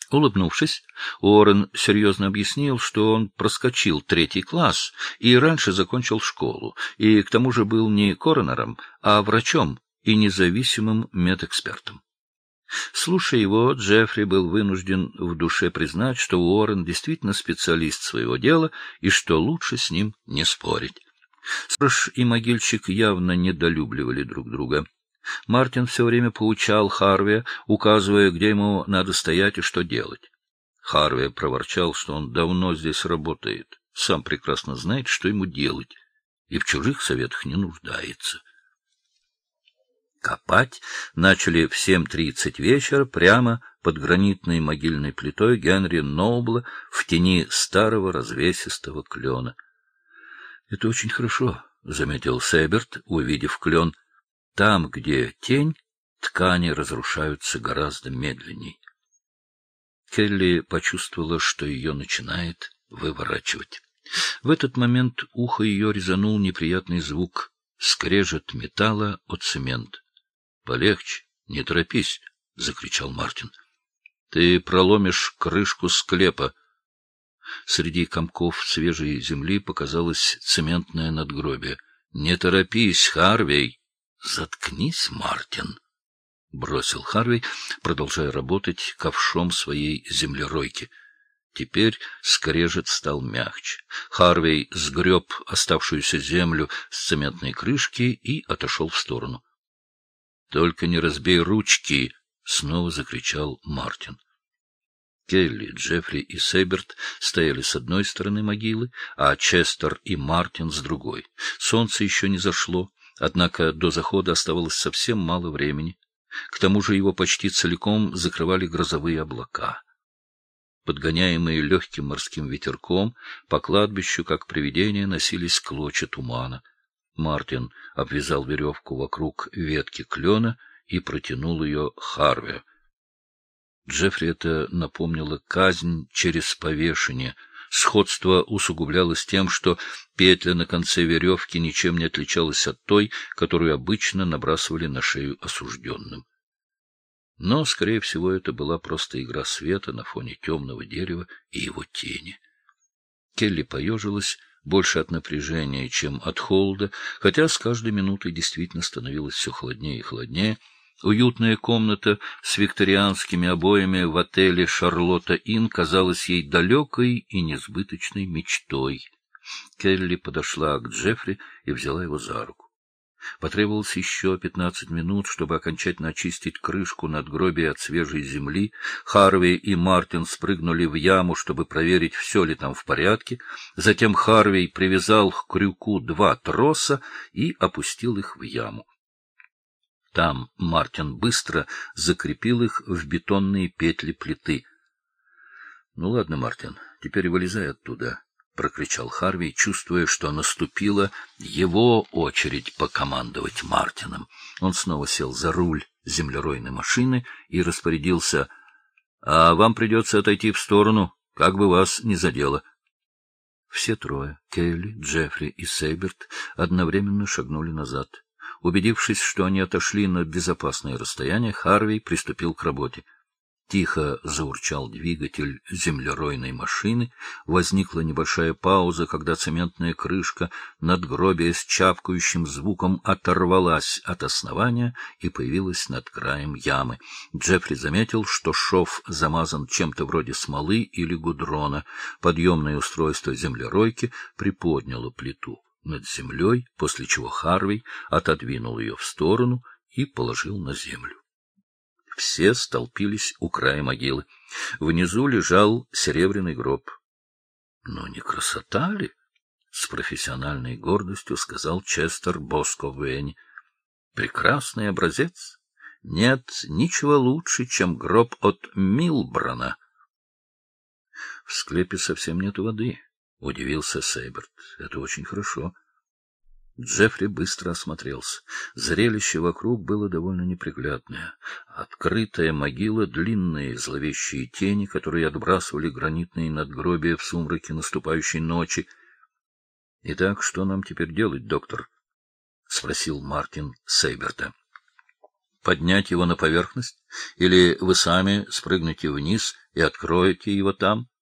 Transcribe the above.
Улыбнувшись, Уоррен серьезно объяснил, что он проскочил 3 класс и раньше закончил школу, и к тому же был не коронером, а врачом и независимым медэкспертом. Слушая его, Джеффри был вынужден в душе признать, что Уоррен действительно специалист своего дела и что лучше с ним не спорить. Сторож и могильщик явно недолюбливали друг друга. Мартин все время поучал Харви, указывая, где ему надо стоять и что делать. Харви проворчал, что он давно здесь работает, сам прекрасно знает, что ему делать, и в чужих советах не нуждается. Копать начали в 7:30 вечера прямо под гранитной могильной плитой Генри Нобла в тени старого развесистого клена. — Это очень хорошо, — заметил Сейберт, увидев клен. — Там, где тень, ткани разрушаются гораздо медленней. Келли почувствовала, что ее начинает выворачивать. В этот момент ухо ее резанул неприятный звук — скрежет металла о цемент. — Полегче, не торопись, — закричал Мартин. — Ты проломишь крышку склепа. Среди комков свежей земли показалось цементное надгробие. — Не торопись, Харвей! — Заткнись, Мартин! — бросил Харвей, продолжая работать ковшом своей землеройки. Теперь скрежет стал мягче. Харвей сгреб оставшуюся землю с цементной крышки и отошел в сторону. — Только не разбей ручки! — снова закричал Мартин. Келли, Джеффри и Сейберт стояли с одной стороны могилы, а Честер и Мартин с другой. Солнце еще не зашло, однако до захода оставалось совсем мало времени. К тому же его почти целиком закрывали грозовые облака. Подгоняемые легким морским ветерком, по кладбищу, как привидения, носились клочья тумана. Мартин обвязал веревку вокруг ветки клена и протянул ее Харви. Джеффри это напомнило казнь через повешение. Сходство усугублялось тем, что петля на конце веревки ничем не отличалась от той, которую обычно набрасывали на шею осужденным. Но, скорее всего, это была просто игра света на фоне темного дерева и его тени. Келли поежилась больше от напряжения, чем от холода, хотя с каждой минутой действительно становилось все холоднее и холоднее. Уютная комната с викторианскими обоями в отеле «Шарлотта Инн» казалась ей далекой и несбыточной мечтой. Келли подошла к Джеффри и взяла его за руку. Потребовалось еще 15 минут, чтобы окончательно очистить крышку надгробия от свежей земли. Харви и Мартин спрыгнули в яму, чтобы проверить, все ли там в порядке. Затем Харви привязал к крюку 2 троса и опустил их в яму. Там Мартин быстро закрепил их в бетонные петли плиты. — Ну ладно, Мартин, теперь вылезай оттуда, — прокричал Харви, чувствуя, что наступила его очередь покомандовать Мартином. Он снова сел за руль землеройной машины и распорядился: — А вам придется отойти в сторону, как бы вас ни задело. Все трое, Келли, Джеффри и Сейберт, одновременно шагнули назад. Убедившись, что они отошли на безопасное расстояние, Харви приступил к работе. Тихо заурчал двигатель землеройной машины, возникла небольшая пауза, когда цементная крышка надгробия с чавкающим звуком оторвалась от основания и появилась над краем ямы. Джеффри заметил, что шов замазан чем-то вроде смолы или гудрона. Подъемное устройство землеройки приподняло плиту над землей, после чего Харви отодвинул ее в сторону и положил на землю. Все столпились у края могилы. Внизу лежал серебряный гроб. — Но не красота ли? — с профессиональной гордостью сказал Честер Босковени. — Прекрасный образец. Нет ничего лучше, чем гроб от Милбрана. — В склепе совсем нет воды, — удивился Сейберт. — Это очень хорошо. Джеффри быстро осмотрелся. Зрелище вокруг было довольно неприглядное. Открытая могила, длинные зловещие тени, которые отбрасывали гранитные надгробия в сумраке наступающей ночи. — Итак, что нам теперь делать, доктор? — спросил Мартин Сейберта. — Поднять его на поверхность? Или вы сами спрыгнете вниз и откроете его там.